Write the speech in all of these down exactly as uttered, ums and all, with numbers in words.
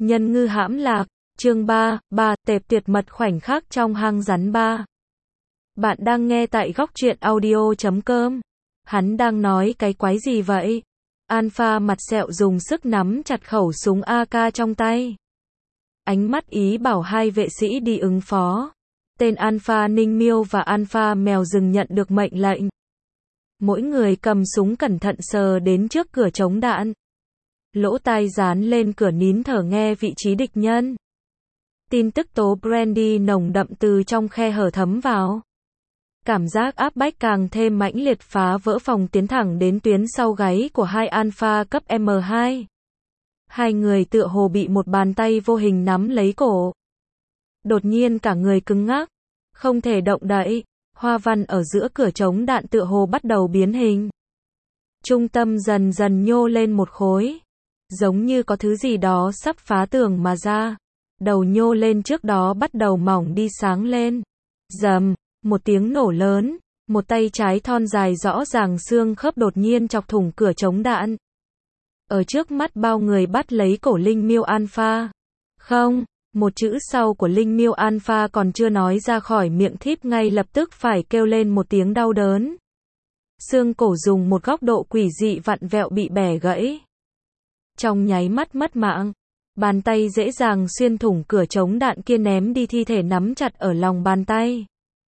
Nhân ngư hãm lạc, chương ba, ba, tệp tuyệt mật khoảnh khắc trong hang rắn ba. Bạn đang nghe tại góc truyện audio chấm com. Hắn đang nói cái quái gì vậy? Alpha mặt sẹo dùng sức nắm chặt khẩu súng a ca trong tay. Ánh mắt ý bảo hai vệ sĩ đi ứng phó. Tên Alpha Ninh Miêu và Alpha Mèo rừng nhận được mệnh lệnh. Mỗi người cầm súng cẩn thận sờ đến trước cửa chống đạn. Lỗ tai dán lên cửa nín thở nghe vị trí địch nhân. Tin tức tố brandy nồng đậm từ trong khe hở thấm vào. Cảm giác áp bách càng thêm mãnh liệt phá vỡ phòng tiến thẳng đến tuyến sau gáy của hai alpha cấp M hai. Hai người tựa hồ bị một bàn tay vô hình nắm lấy cổ. Đột nhiên cả người cứng ngắc, không thể động đậy, hoa văn ở giữa cửa chống đạn tựa hồ bắt đầu biến hình. Trung tâm dần dần nhô lên một khối. Giống như có thứ gì đó sắp phá tường mà ra. Đầu nhô lên trước đó bắt đầu mỏng đi sáng lên. Rầm, một tiếng nổ lớn, một tay trái thon dài rõ ràng xương khớp đột nhiên chọc thủng cửa chống đạn. Ở trước mắt bao người bắt lấy cổ Linh Miêu Alpha. Không, một chữ sau của Linh Miêu Alpha còn chưa nói ra khỏi miệng thíp ngay lập tức phải kêu lên một tiếng đau đớn. Xương cổ dùng một góc độ quỷ dị vặn vẹo bị bẻ gãy. Trong nháy mắt mất mạng, bàn tay dễ dàng xuyên thủng cửa chống đạn kia ném đi thi thể nắm chặt ở lòng bàn tay.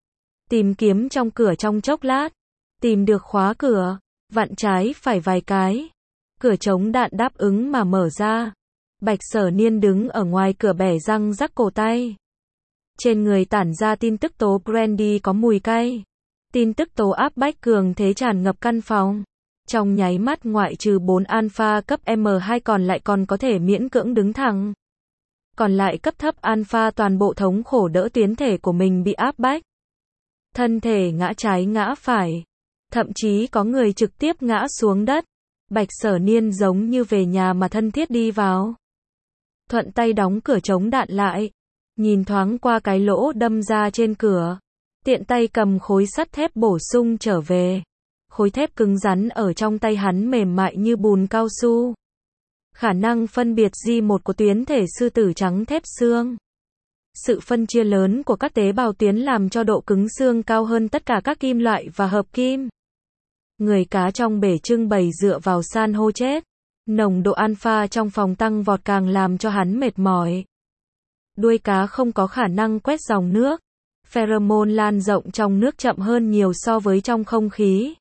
Tìm kiếm trong cửa trong chốc lát, tìm được khóa cửa, vặn trái phải vài cái. Cửa chống đạn đáp ứng mà mở ra. Bạch Sở Niên đứng ở ngoài cửa bẻ răng rắc cổ tay. Trên người tản ra tin tức tố brandy có mùi cay. Tin tức tố áp bách cường thế tràn ngập căn phòng. Trong nháy mắt ngoại trừ bốn alpha cấp M hai còn lại còn có thể miễn cưỡng đứng thẳng. Còn lại cấp thấp alpha toàn bộ thống khổ đỡ tuyến thể của mình bị áp bách. Thân thể ngã trái ngã phải. Thậm chí có người trực tiếp ngã xuống đất. Bạch Sở Niên giống như về nhà mà thân thiết đi vào. Thuận tay đóng cửa chống đạn lại. Nhìn thoáng qua cái lỗ đâm ra trên cửa. Tiện tay cầm khối sắt thép bổ sung trở về. Khối thép cứng rắn ở trong tay hắn mềm mại như bùn cao su. Khả năng phân biệt G một của tuyến thể sư tử trắng thép xương. Sự phân chia lớn của các tế bào tuyến làm cho độ cứng xương cao hơn tất cả các kim loại và hợp kim. Người cá trong bể trưng bày dựa vào san hô chết. Nồng độ alpha trong phòng tăng vọt càng làm cho hắn mệt mỏi. Đuôi cá không có khả năng quét dòng nước. Pheromone lan rộng trong nước chậm hơn nhiều so với trong không khí.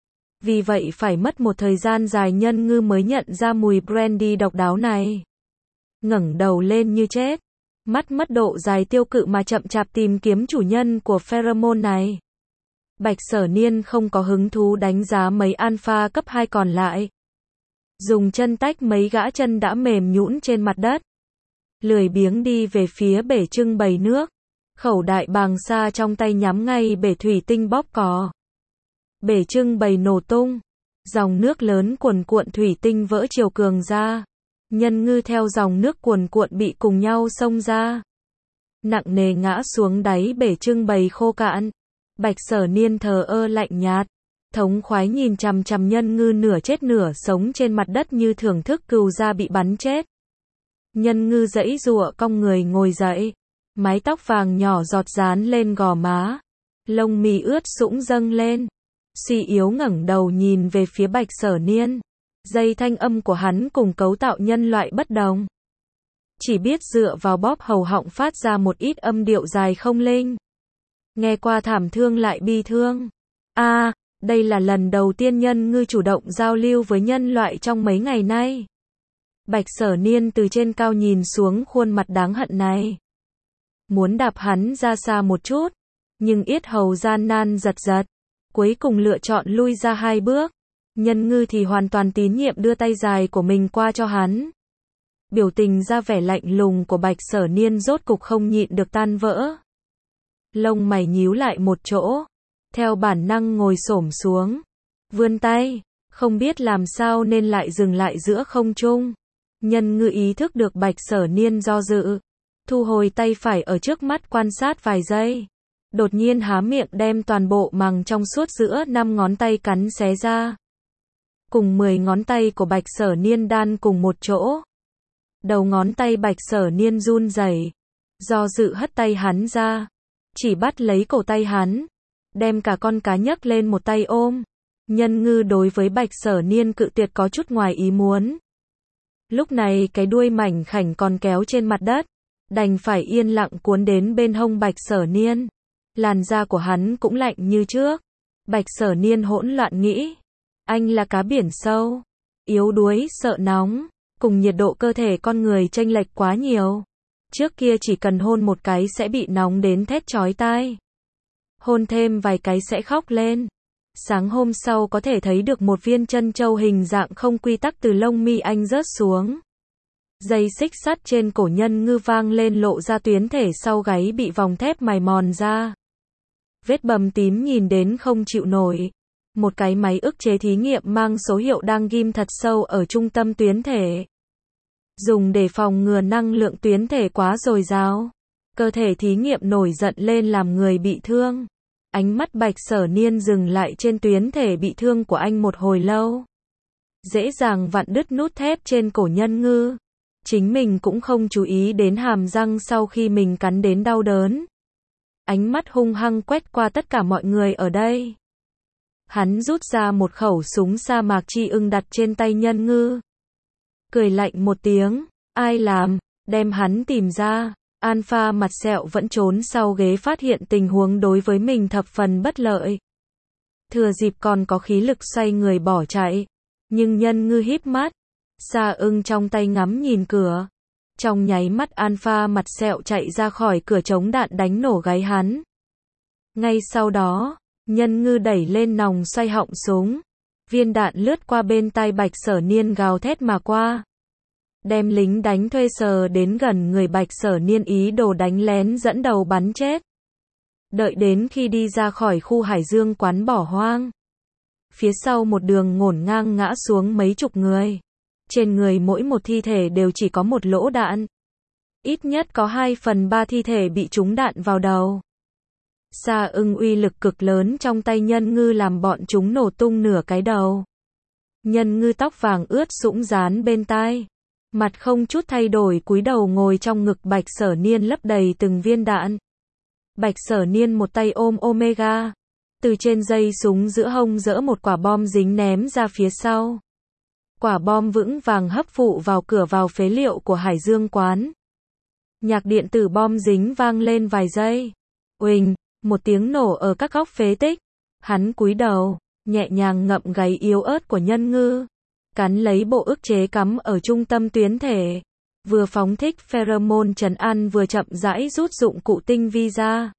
Vì vậy phải mất một thời gian dài nhân ngư mới nhận ra mùi brandy độc đáo này. Ngẩng đầu lên như chết. Mắt mất độ dài tiêu cự mà chậm chạp tìm kiếm chủ nhân của pheromone này. Bạch Sở Niên không có hứng thú đánh giá mấy alpha cấp hai còn lại. Dùng chân tách mấy gã chân đã mềm nhũn trên mặt đất. Lười biếng đi về phía bể trưng bày nước. Khẩu đại bàng xa trong tay nhắm ngay bể thủy tinh bóp cò. Bể trưng bày nổ tung. Dòng nước lớn cuồn cuộn thủy tinh vỡ chiều cường ra. Nhân ngư theo dòng nước cuồn cuộn bị cùng nhau xông ra. Nặng nề ngã xuống đáy bể trưng bày khô cạn. Bạch Sở Niên thờ ơ lạnh nhạt. Thống khoái nhìn chằm chằm nhân ngư nửa chết nửa sống trên mặt đất như thưởng thức cừu da bị bắn chết. Nhân ngư giãy giụa cong người ngồi dậy. Mái tóc vàng nhỏ giọt dán lên gò má. Lông mi ướt sũng dâng lên. Suy yếu ngẩng đầu nhìn về phía Bạch Sở Niên. Dây thanh âm của hắn cùng cấu tạo nhân loại bất đồng. Chỉ biết dựa vào bóp hầu họng phát ra một ít âm điệu dài không linh. Nghe qua thảm thương lại bi thương. A, à, đây là lần đầu tiên nhân ngư chủ động giao lưu với nhân loại trong mấy ngày nay. Bạch Sở Niên từ trên cao nhìn xuống khuôn mặt đáng hận này. Muốn đạp hắn ra xa một chút. Nhưng yết hầu gian nan giật giật. Cuối cùng lựa chọn lui ra hai bước. Nhân ngư thì hoàn toàn tín nhiệm đưa tay dài của mình qua cho hắn. Biểu tình ra vẻ lạnh lùng của Bạch Sở Niên rốt cục không nhịn được tan vỡ. Lông mày nhíu lại một chỗ. Theo bản năng ngồi xổm xuống. Vươn tay. Không biết làm sao nên lại dừng lại giữa không trung. Nhân ngư ý thức được Bạch Sở Niên do dự. Thu hồi tay phải ở trước mắt quan sát vài giây. Đột nhiên há miệng đem toàn bộ màng trong suốt giữa năm ngón tay cắn xé ra. Cùng mười ngón tay của Bạch Sở Niên đan cùng một chỗ. Đầu ngón tay Bạch Sở Niên run rẩy, do dự hất tay hắn ra, chỉ bắt lấy cổ tay hắn, đem cả con cá nhấc lên một tay ôm. Nhân Ngư đối với Bạch Sở Niên cự tuyệt có chút ngoài ý muốn. Lúc này cái đuôi mảnh khảnh còn kéo trên mặt đất, đành phải yên lặng cuốn đến bên hông Bạch Sở Niên. Làn da của hắn cũng lạnh như trước. Bạch Sở Niên hỗn loạn nghĩ, anh là cá biển sâu, yếu đuối, sợ nóng, cùng nhiệt độ cơ thể con người chênh lệch quá nhiều. Trước kia chỉ cần hôn một cái sẽ bị nóng đến thét chói tai. Hôn thêm vài cái sẽ khóc lên. Sáng hôm sau có thể thấy được một viên chân châu hình dạng không quy tắc từ lông mi anh rớt xuống. Dây xích sắt trên cổ Nhân Ngư vang lên lộ ra tuyến thể sau gáy bị vòng thép mài mòn ra. Vết bầm tím nhìn đến không chịu nổi. Một cái máy ức chế thí nghiệm mang số hiệu đang ghim thật sâu ở trung tâm tuyến thể. Dùng để phòng ngừa năng lượng tuyến thể quá dồi dào. Cơ thể thí nghiệm nổi giận lên làm người bị thương. Ánh mắt Bạch Sở Niên dừng lại trên tuyến thể bị thương của anh một hồi lâu. Dễ dàng vặn đứt nút thép trên cổ Nhân Ngư. Chính mình cũng không chú ý đến hàm răng sau khi mình cắn đến đau đớn. Ánh mắt hung hăng quét qua tất cả mọi người ở đây. Hắn rút ra một khẩu súng sa mạc chi ưng đặt trên tay Nhân Ngư. Cười lạnh một tiếng, ai làm, đem hắn tìm ra. Alpha mặt sẹo vẫn trốn sau ghế phát hiện tình huống đối với mình thập phần bất lợi. Thừa dịp còn có khí lực xoay người bỏ chạy. Nhưng Nhân Ngư híp mắt. Sa ưng trong tay ngắm nhìn cửa. Trong nháy mắt Alpha mặt sẹo chạy ra khỏi cửa chống đạn đánh nổ gáy hắn. Ngay sau đó, Nhân Ngư đẩy lên nòng xoay họng súng. Viên đạn lướt qua bên tai Bạch Sở Niên gào thét mà qua. Đem lính đánh thuê sờ đến gần người Bạch Sở Niên ý đồ đánh lén dẫn đầu bắn chết. Đợi đến khi đi ra khỏi khu hải dương quán bỏ hoang. Phía sau một đường ngổn ngang ngã xuống mấy chục người. Trên người mỗi một thi thể đều chỉ có một lỗ đạn. Ít nhất có hai phần ba thi thể bị trúng đạn vào đầu. Sa ưng uy lực cực lớn trong tay Nhân Ngư làm bọn chúng nổ tung nửa cái đầu. Nhân Ngư tóc vàng ướt sũng dán bên tai. Mặt không chút thay đổi cúi đầu ngồi trong ngực Bạch Sở Niên lấp đầy từng viên đạn. Bạch Sở Niên một tay ôm Omega. Từ trên dây súng giữa hông giỡ một quả bom dính ném ra phía sau. Quả bom vững vàng hấp phụ vào cửa vào phế liệu của hải dương quán. Nhạc điện tử bom dính vang lên vài giây. Uỳnh, một tiếng nổ ở các góc phế tích. Hắn cúi đầu, nhẹ nhàng ngậm gáy yếu ớt của Nhân Ngư. Cắn lấy bộ ức chế cắm ở trung tâm tuyến thể. Vừa phóng thích pheromone trấn an vừa chậm rãi rút dụng cụ tinh vi ra.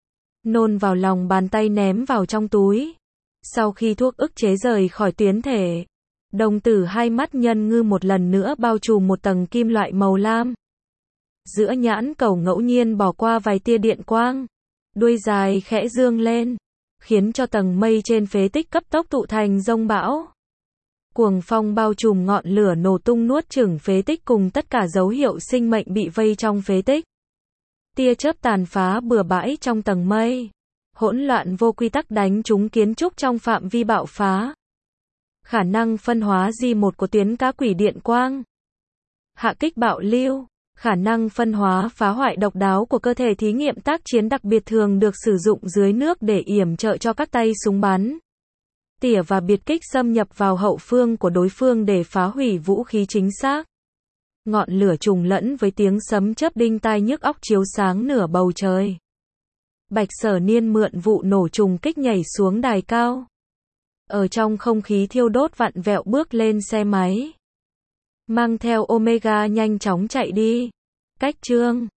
Nôn vào lòng bàn tay ném vào trong túi. Sau khi thuốc ức chế rời khỏi tuyến thể. Đồng tử hai mắt Nhân Ngư một lần nữa bao trùm một tầng kim loại màu lam. Giữa nhãn cầu ngẫu nhiên bỏ qua vài tia điện quang. Đuôi dài khẽ dương lên. Khiến cho tầng mây trên phế tích cấp tốc tụ thành dông bão. Cuồng phong bao trùm ngọn lửa nổ tung nuốt chửng phế tích cùng tất cả dấu hiệu sinh mệnh bị vây trong phế tích. Tia chớp tàn phá bừa bãi trong tầng mây. Hỗn loạn vô quy tắc đánh trúng kiến trúc trong phạm vi bạo phá. Khả năng phân hóa G một của tuyến cá quỷ điện quang. Hạ kích bạo lưu. Khả năng phân hóa phá hoại độc đáo của cơ thể thí nghiệm tác chiến đặc biệt thường được sử dụng dưới nước để yểm trợ cho các tay súng bắn. Tỉa và biệt kích xâm nhập vào hậu phương của đối phương để phá hủy vũ khí chính xác. Ngọn lửa trùng lẫn với tiếng sấm chớp đinh tai nhức óc chiếu sáng nửa bầu trời. Bạch Sở Niên mượn vụ nổ trùng kích nhảy xuống đài cao. Ở trong không khí thiêu đốt vặn vẹo bước lên xe máy. Mang theo Omega nhanh chóng chạy đi. Cách chương